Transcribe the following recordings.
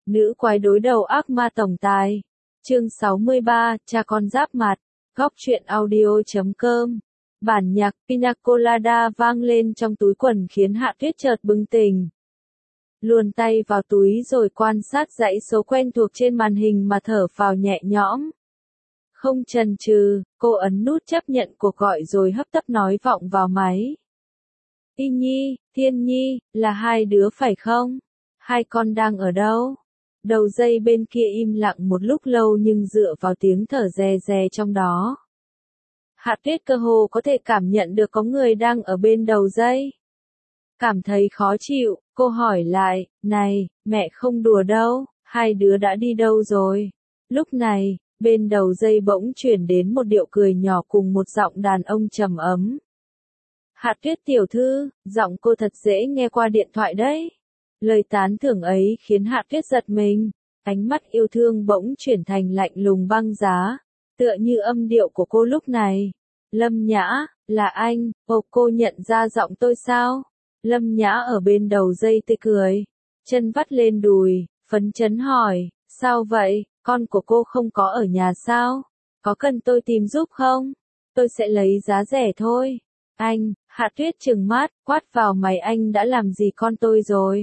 Nữ quái đối đầu ác ma tổng tài. Chương 63, cha con giáp mặt. Góc truyện audio.com. Bản nhạc Pina Colada vang lên trong túi quần khiến Hạ Tuyết chợt bừng tỉnh. Luồn tay vào túi rồi quan sát dãy số quen thuộc trên màn hình mà thở phào nhẹ nhõm. Không chần chừ, cô ấn nút chấp nhận cuộc gọi rồi hấp tấp nói vọng vào máy. Y Nhi, Thiên Nhi, là hai đứa phải không? Hai con đang ở đâu? Đầu dây bên kia im lặng một lúc lâu nhưng dựa vào tiếng thở rè rè trong đó. Hạ Tuyết cơ hồ có thể cảm nhận được có người đang ở bên đầu dây. Cảm thấy khó chịu, cô hỏi lại, này, mẹ không đùa đâu, hai đứa đã đi đâu rồi? Lúc này, bên đầu dây bỗng chuyển đến một điệu cười nhỏ cùng một giọng đàn ông trầm ấm. Hạ Tuyết tiểu thư, giọng cô thật dễ nghe qua điện thoại đấy. Lời tán thưởng ấy khiến Hạ Tuyết giật mình, ánh mắt yêu thương bỗng chuyển thành lạnh lùng băng giá, tựa như âm điệu của cô lúc này. Lâm Nhã, là anh, cô nhận ra giọng tôi sao? Lâm Nhã ở bên đầu dây tươi cười, chân vắt lên đùi, phấn chấn hỏi, sao vậy, con của cô không có ở nhà sao? Có cần tôi tìm giúp không? Tôi sẽ lấy giá rẻ thôi. Anh, Hạ Tuyết trừng mắt, quát vào mày, anh đã làm gì con tôi rồi?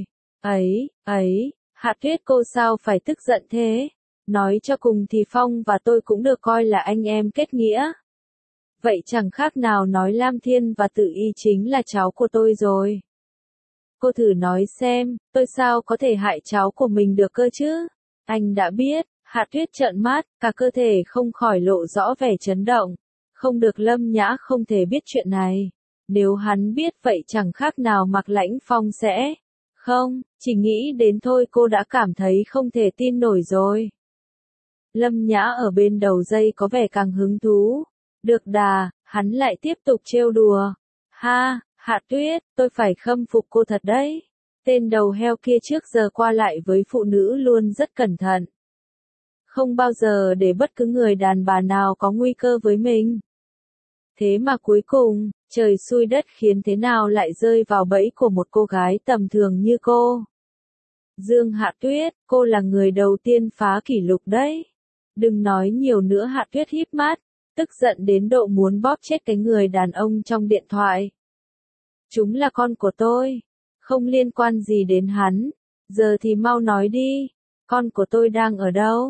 Hạ Tuyết cô sao phải tức giận thế? Nói cho cùng thì Phong và tôi cũng được coi là anh em kết nghĩa. Vậy chẳng khác nào nói Lam Thiên và Tử Y chính là cháu của tôi rồi. Cô thử nói xem, tôi sao có thể hại cháu của mình được cơ chứ? Anh đã biết, Hạ Tuyết trợn mắt, cả cơ thể không khỏi lộ rõ vẻ chấn động. Không được, Lâm Nhã không thể biết chuyện này. Nếu hắn biết vậy chẳng khác nào Mạc Lãnh Phong sẽ... Không, chỉ nghĩ đến thôi cô đã cảm thấy không thể tin nổi rồi. Lâm Nhã ở bên đầu dây có vẻ càng hứng thú. Được đà, hắn lại tiếp tục trêu đùa. Ha, Hạ Tuyết, tôi phải khâm phục cô thật đấy. Tên đầu heo kia trước giờ qua lại với phụ nữ luôn rất cẩn thận. Không bao giờ để bất cứ người đàn bà nào có nguy cơ với mình. Thế mà cuối cùng, trời xui đất khiến thế nào lại rơi vào bẫy của một cô gái tầm thường như cô. Dương Hạ Tuyết, cô là người đầu tiên phá kỷ lục đấy. Đừng nói nhiều nữa, Hạ Tuyết híp mắt, tức giận đến độ muốn bóp chết cái người đàn ông trong điện thoại. Chúng là con của tôi, không liên quan gì đến hắn, giờ thì mau nói đi, con của tôi đang ở đâu?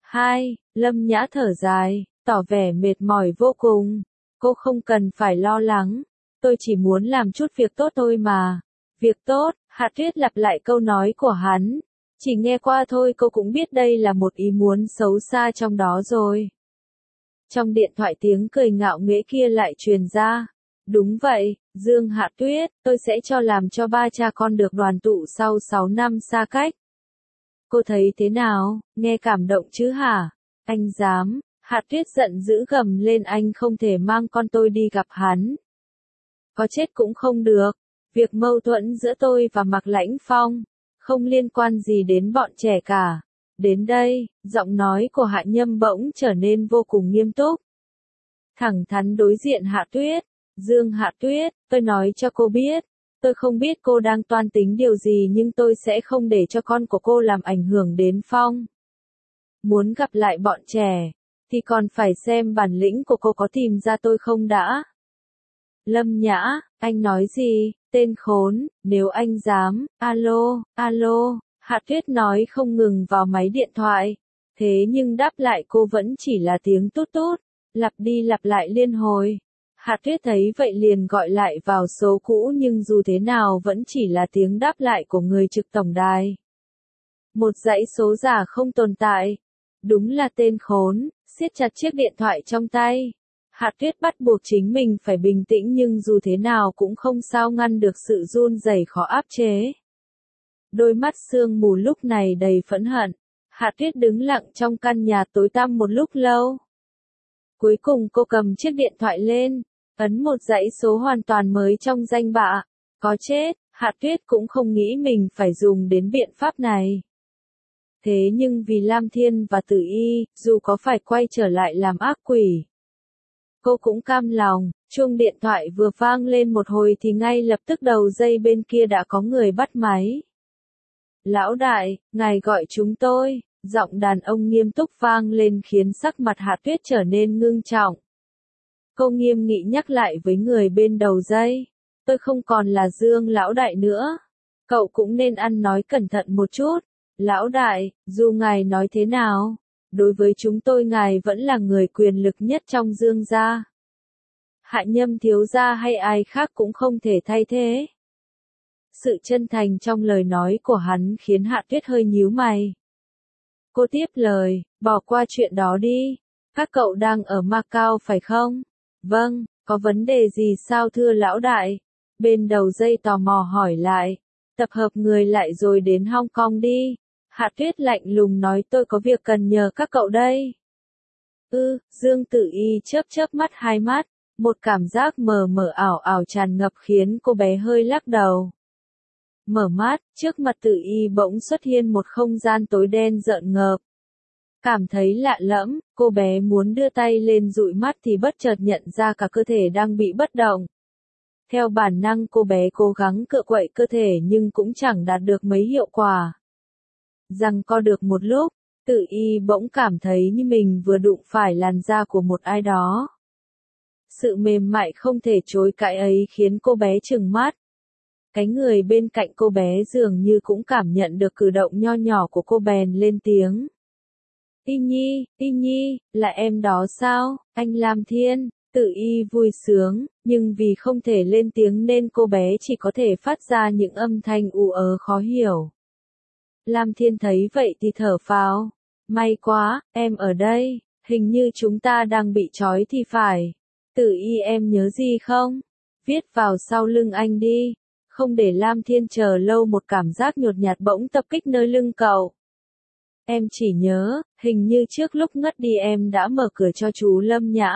Lâm Nhã thở dài, tỏ vẻ mệt mỏi vô cùng. Cô không cần phải lo lắng, tôi chỉ muốn làm chút việc tốt thôi mà. Việc tốt, Hạ Tuyết lặp lại câu nói của hắn. Chỉ nghe qua thôi cô cũng biết đây là một ý muốn xấu xa trong đó rồi. Trong điện thoại tiếng cười ngạo nghễ kia lại truyền ra. Đúng vậy, Dương Hạ Tuyết, tôi sẽ làm cho ba cha con được đoàn tụ sau 6 năm xa cách. Cô thấy thế nào, nghe cảm động chứ hả? Anh dám. Hạ Tuyết giận dữ gầm lên, anh không thể mang con tôi đi gặp hắn. Có chết cũng không được. Việc mâu thuẫn giữa tôi và Mạc Lãnh Phong không liên quan gì đến bọn trẻ cả. Đến đây, giọng nói của Hạ Nhâm bỗng trở nên vô cùng nghiêm túc. Thẳng thắn đối diện Hạ Tuyết. Dương Hạ Tuyết, tôi nói cho cô biết. Tôi không biết cô đang toan tính điều gì nhưng tôi sẽ không để cho con của cô làm ảnh hưởng đến Phong. Muốn gặp lại bọn trẻ thì còn phải xem bản lĩnh của cô có tìm ra tôi không đã. Lâm Nhã, anh nói gì, tên khốn, nếu anh dám, alo, Hạ Tuyết nói không ngừng vào máy điện thoại. Thế nhưng đáp lại cô vẫn chỉ là tiếng tút tút, lặp đi lặp lại liên hồi. Hạ Tuyết thấy vậy liền gọi lại vào số cũ nhưng dù thế nào vẫn chỉ là tiếng đáp lại của người trực tổng đài. Một dãy số giả không tồn tại. Đúng là tên khốn. Siết chặt chiếc điện thoại trong tay. Hạ Tuyết bắt buộc chính mình phải bình tĩnh nhưng dù thế nào cũng không sao ngăn được sự run rẩy khó áp chế. Đôi mắt sương mù lúc này đầy phẫn hận. Hạ Tuyết đứng lặng trong căn nhà tối tăm một lúc lâu. Cuối cùng cô cầm chiếc điện thoại lên, ấn một dãy số hoàn toàn mới trong danh bạ. Có chết, Hạ Tuyết cũng không nghĩ mình phải dùng đến biện pháp này. Thế nhưng vì Lam Thiên và Tử Y, dù có phải quay trở lại làm ác quỷ, cô cũng cam lòng. Chuông điện thoại vừa vang lên một hồi thì ngay lập tức đầu dây bên kia đã có người bắt máy. Lão đại, ngài gọi chúng tôi. Giọng đàn ông nghiêm túc vang lên khiến sắc mặt Hạ Tuyết trở nên ngưng trọng. Cô nghiêm nghị nhắc lại với người bên đầu dây. Tôi không còn là Dương lão đại nữa. Cậu cũng nên ăn nói cẩn thận một chút. Lão đại, dù ngài nói thế nào, đối với chúng tôi ngài vẫn là người quyền lực nhất trong Dương gia. Hạ Nhâm thiếu gia hay ai khác cũng không thể thay thế. Sự chân thành trong lời nói của hắn khiến Hạ Tuyết hơi nhíu mày. Cô tiếp lời, bỏ qua chuyện đó đi. Các cậu đang ở Macau phải không? Vâng, có vấn đề gì sao thưa lão đại? Bên đầu dây tò mò hỏi lại. Tập hợp người lại rồi đến Hong Kong đi. Hạ Tuyết lạnh lùng nói tôi có việc cần nhờ các cậu đây. Dương Tử Y chớp chớp mắt hai mắt. Một cảm giác mờ mờ ảo ảo tràn ngập khiến cô bé hơi lắc đầu. Mở mắt, trước mặt Tử Y bỗng xuất hiện một không gian tối đen rợn ngợp. Cảm thấy lạ lẫm, cô bé muốn đưa tay lên dụi mắt thì bất chợt nhận ra cả cơ thể đang bị bất động. Theo bản năng cô bé cố gắng cựa quậy cơ thể nhưng cũng chẳng đạt được mấy hiệu quả. Giằng co được một lúc, Tử Y bỗng cảm thấy như mình vừa đụng phải làn da của một ai đó. Sự mềm mại không thể chối cãi ấy khiến cô bé trừng mắt. Cái người bên cạnh cô bé dường như cũng cảm nhận được cử động nho nhỏ của cô bèn lên tiếng. Y Nhi, là em đó sao, anh Lam Thiên? Tử Y vui sướng, nhưng vì không thể lên tiếng nên cô bé chỉ có thể phát ra những âm thanh ù ớ khó hiểu. Lam Thiên thấy vậy thì thở phào. May quá, em ở đây, hình như chúng ta đang bị trói thì phải. Tử Y em nhớ gì không? Viết vào sau lưng anh đi. Không để Lam Thiên chờ lâu một cảm giác nhột nhạt bỗng tập kích nơi lưng cậu. Em chỉ nhớ, hình như trước lúc ngất đi em đã mở cửa cho chú Lâm Nhã.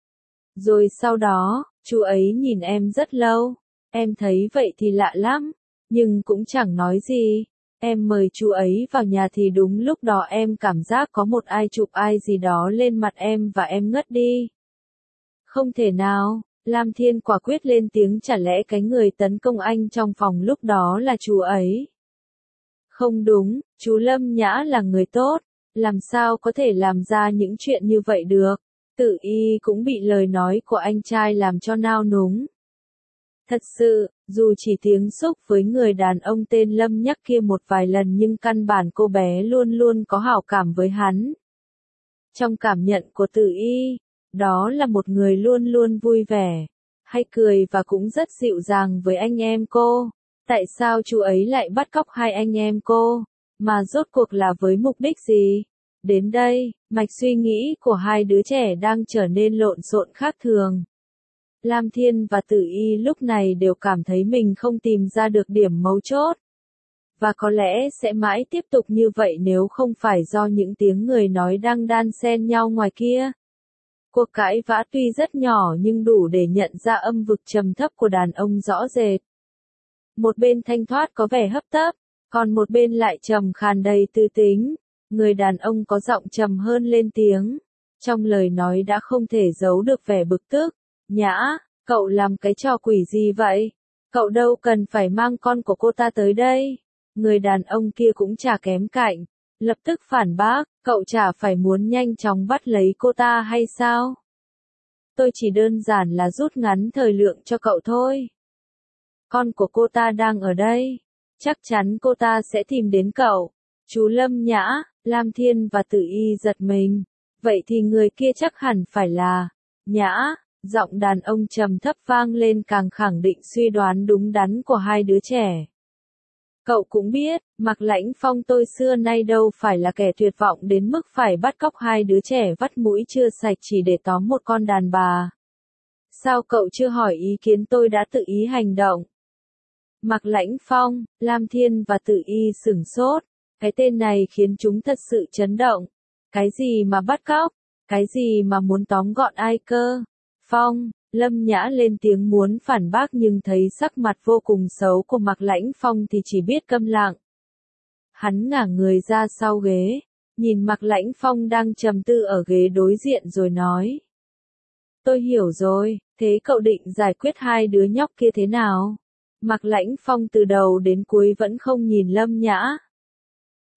Rồi sau đó, chú ấy nhìn em rất lâu. Em thấy vậy thì lạ lắm, nhưng cũng chẳng nói gì. Em mời chú ấy vào nhà thì đúng lúc đó em cảm giác có một ai chụp ai gì đó lên mặt em và em ngất đi. Không thể nào, Lam Thiên quả quyết lên tiếng chả lẽ cái người tấn công anh trong phòng lúc đó là chú ấy. Không đúng, chú Lâm Nhã là người tốt, làm sao có thể làm ra những chuyện như vậy được. Tử Y cũng bị lời nói của anh trai làm cho nao núng. Thật sự, dù chỉ tiếng xúc với người đàn ông tên Lâm Nhắc kia một vài lần nhưng căn bản cô bé luôn luôn có hảo cảm với hắn. Trong cảm nhận của Tử Y, đó là một người luôn luôn vui vẻ, hay cười và cũng rất dịu dàng với anh em cô. Tại sao chú ấy lại bắt cóc hai anh em cô? Mà rốt cuộc là với mục đích gì? Đến đây, mạch suy nghĩ của hai đứa trẻ đang trở nên lộn xộn khác thường. Lam Thiên và Tử Y lúc này đều cảm thấy mình không tìm ra được điểm mấu chốt. Và có lẽ sẽ mãi tiếp tục như vậy nếu không phải do những tiếng người nói đang đan xen nhau ngoài kia. Cuộc cãi vã tuy rất nhỏ nhưng đủ để nhận ra âm vực trầm thấp của đàn ông rõ rệt. Một bên thanh thoát có vẻ hấp tấp, còn một bên lại trầm khàn đầy tư tính. Người đàn ông có giọng trầm hơn lên tiếng. Trong lời nói đã không thể giấu được vẻ bực tức. Nhã, cậu làm cái trò quỷ gì vậy? Cậu đâu cần phải mang con của cô ta tới đây. Người đàn ông kia cũng chả kém cạnh. Lập tức phản bác, cậu chả phải muốn nhanh chóng bắt lấy cô ta hay sao? Tôi chỉ đơn giản là rút ngắn thời lượng cho cậu thôi. Con của cô ta đang ở đây. Chắc chắn cô ta sẽ tìm đến cậu. Chú Lâm Nhã, Lam Thiên và Tử Y giật mình. Vậy thì người kia chắc hẳn phải là Nhã. Giọng đàn ông trầm thấp vang lên càng khẳng định suy đoán đúng đắn của hai đứa trẻ. Cậu cũng biết, Mạc Lãnh Phong tôi xưa nay đâu phải là kẻ tuyệt vọng đến mức phải bắt cóc hai đứa trẻ vắt mũi chưa sạch chỉ để tóm một con đàn bà. Sao cậu chưa hỏi ý kiến tôi đã tự ý hành động? Mạc Lãnh Phong, Lam Thiên và Tử Y sửng sốt. Cái tên này khiến chúng thật sự chấn động. Cái gì mà bắt cóc? Cái gì mà muốn tóm gọn ai cơ? Phong, Lâm Nhã lên tiếng muốn phản bác nhưng thấy sắc mặt vô cùng xấu của Mạc Lãnh Phong thì chỉ biết câm lặng. Hắn ngả người ra sau ghế, nhìn Mạc Lãnh Phong đang trầm tư ở ghế đối diện rồi nói. Tôi hiểu rồi, thế cậu định giải quyết hai đứa nhóc kia thế nào? Mạc Lãnh Phong từ đầu đến cuối vẫn không nhìn Lâm Nhã.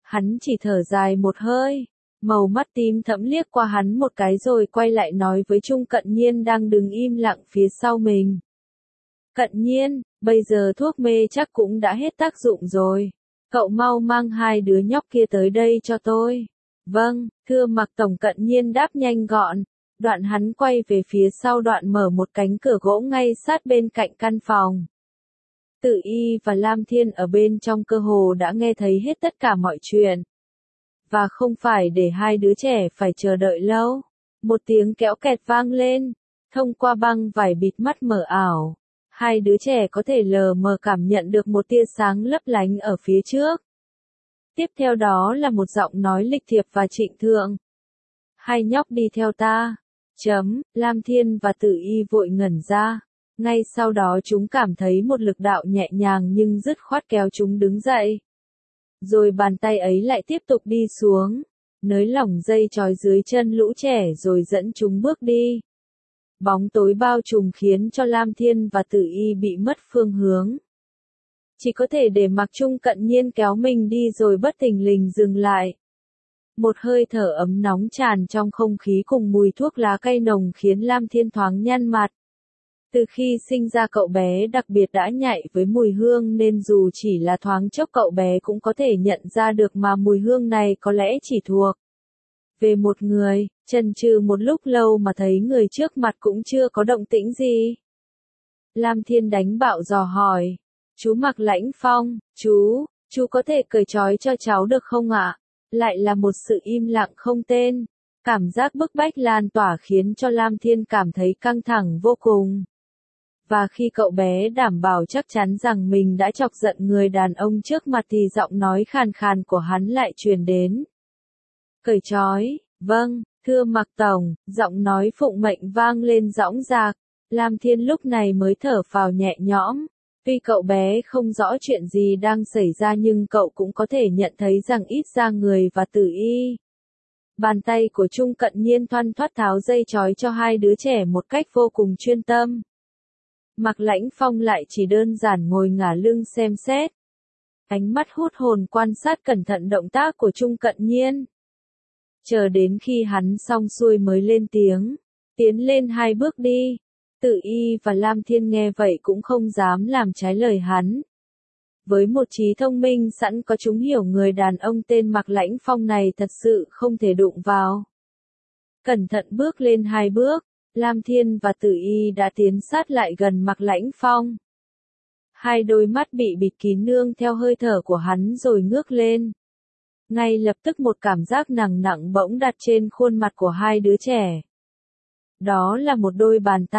Hắn chỉ thở dài một hơi, màu mắt tím thẫm liếc qua hắn một cái rồi quay lại nói với Trung Cận Nhiên đang đứng im lặng phía sau mình. Cận Nhiên, bây giờ thuốc mê chắc cũng đã hết tác dụng rồi. Cậu mau mang hai đứa nhóc kia tới đây cho tôi. Vâng, thưa Mạc Tổng. Cận Nhiên đáp nhanh gọn. Đoạn hắn quay về phía sau, đoạn mở một cánh cửa gỗ ngay sát bên cạnh căn phòng. Tử Y và Lam Thiên ở bên trong cơ hồ đã nghe thấy hết tất cả mọi chuyện. Và không phải để hai đứa trẻ phải chờ đợi lâu. Một tiếng kéo kẹt vang lên, thông qua băng vải bịt mắt mờ ảo. Hai đứa trẻ có thể lờ mờ cảm nhận được một tia sáng lấp lánh ở phía trước. Tiếp theo đó là một giọng nói lịch thiệp và trịnh thượng. Hai nhóc đi theo ta. Lam Thiên và Tử Y vội ngẩn ra. Ngay sau đó chúng cảm thấy một lực đạo nhẹ nhàng nhưng dứt khoát kéo chúng đứng dậy. Rồi bàn tay ấy lại tiếp tục đi xuống, nới lỏng dây trói dưới chân lũ trẻ rồi dẫn chúng bước đi. Bóng tối bao trùm khiến cho Lam Thiên và Tử Y bị mất phương hướng. Chỉ có thể để mặc Trung Cận Nhiên kéo mình đi rồi bất thình lình dừng lại. Một hơi thở ấm nóng tràn trong không khí cùng mùi thuốc lá cây nồng khiến Lam Thiên thoáng nhăn mặt. Từ khi sinh ra cậu bé đặc biệt đã nhạy với mùi hương nên dù chỉ là thoáng chốc cậu bé cũng có thể nhận ra được mà mùi hương này có lẽ chỉ thuộc về một người. Chần chừ một lúc lâu mà thấy người trước mặt cũng chưa có động tĩnh gì. Lam Thiên đánh bạo dò hỏi. Chú Mạc Lãnh Phong, chú có thể cởi trói cho cháu được không ạ? Lại là một sự im lặng không tên. Cảm giác bức bách lan tỏa khiến cho Lam Thiên cảm thấy căng thẳng vô cùng. Và khi cậu bé đảm bảo chắc chắn rằng mình đã chọc giận người đàn ông trước mặt thì giọng nói khàn khàn của hắn lại truyền đến. Cởi trói, vâng, thưa Mạc Tổng. Giọng nói phụng mệnh vang lên dõng dạc. Lam Thiên lúc này mới thở phào nhẹ nhõm. Tuy cậu bé không rõ chuyện gì đang xảy ra nhưng cậu cũng có thể nhận thấy rằng ít ra người và Tử Y. Bàn tay của Trung Cận Nhiên thoăn thoắt tháo dây trói cho hai đứa trẻ một cách vô cùng chuyên tâm. Mạc Lãnh Phong lại chỉ đơn giản ngồi ngả lưng xem xét. Ánh mắt hút hồn quan sát cẩn thận động tác của Trung Cận Nhiên. Chờ đến khi hắn xong xuôi mới lên tiếng. Tiến lên hai bước đi. Tử Y và Lam Thiên nghe vậy cũng không dám làm trái lời hắn. Với một trí thông minh sẵn có, chúng hiểu người đàn ông tên Mạc Lãnh Phong này thật sự không thể đụng vào. Cẩn thận bước lên hai bước, Lam Thiên và Tử Y đã tiến sát lại gần Mạc Lãnh Phong. Hai đôi mắt bị bịt kín nương theo hơi thở của hắn rồi ngước lên. Ngay lập tức một cảm giác nặng nặng bỗng đặt trên khuôn mặt của hai đứa trẻ. Đó là một đôi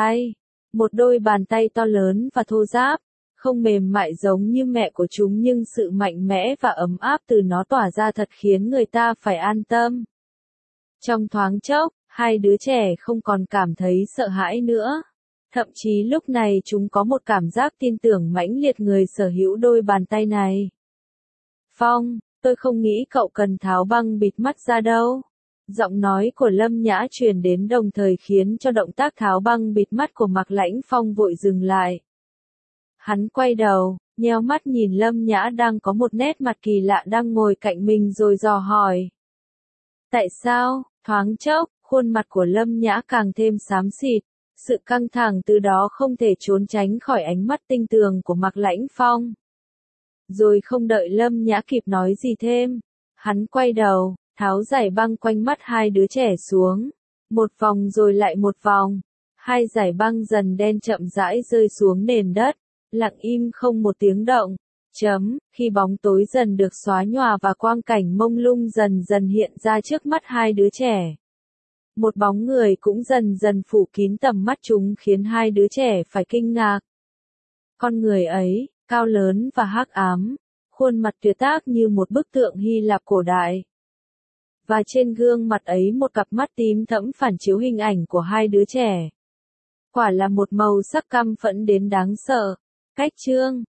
bàn tay to lớn và thô ráp, không mềm mại giống như mẹ của chúng nhưng sự mạnh mẽ và ấm áp từ nó tỏa ra thật khiến người ta phải an tâm. Trong thoáng chốc, hai đứa trẻ không còn cảm thấy sợ hãi nữa. Thậm chí lúc này chúng có một cảm giác tin tưởng mãnh liệt người sở hữu đôi bàn tay này. Phong, tôi không nghĩ cậu cần tháo băng bịt mắt ra đâu. Giọng nói của Lâm Nhã truyền đến đồng thời khiến cho động tác tháo băng bịt mắt của Mạc Lãnh Phong vội dừng lại. Hắn quay đầu, nheo mắt nhìn Lâm Nhã đang có một nét mặt kỳ lạ đang ngồi cạnh mình rồi dò hỏi. Tại sao? Thoáng chốc, khuôn mặt của Lâm Nhã càng thêm xám xịt, sự căng thẳng từ đó không thể trốn tránh khỏi ánh mắt tinh tường của Mạc Lãnh Phong. Rồi không đợi Lâm Nhã kịp nói gì thêm, hắn quay đầu, tháo dải băng quanh mắt hai đứa trẻ xuống, một vòng rồi lại một vòng, hai dải băng dần đen chậm rãi rơi xuống nền đất, lặng im không một tiếng động. Khi bóng tối dần được xóa nhòa và quang cảnh mông lung dần dần hiện ra trước mắt hai đứa trẻ. Một bóng người cũng dần dần phủ kín tầm mắt chúng khiến hai đứa trẻ phải kinh ngạc. Con người ấy, cao lớn và hắc ám, khuôn mặt tuyệt ác như một bức tượng Hy Lạp cổ đại. Và trên gương mặt ấy một cặp mắt tím thẫm phản chiếu hình ảnh của hai đứa trẻ. Quả là một màu sắc căm phẫn đến đáng sợ. Cách chương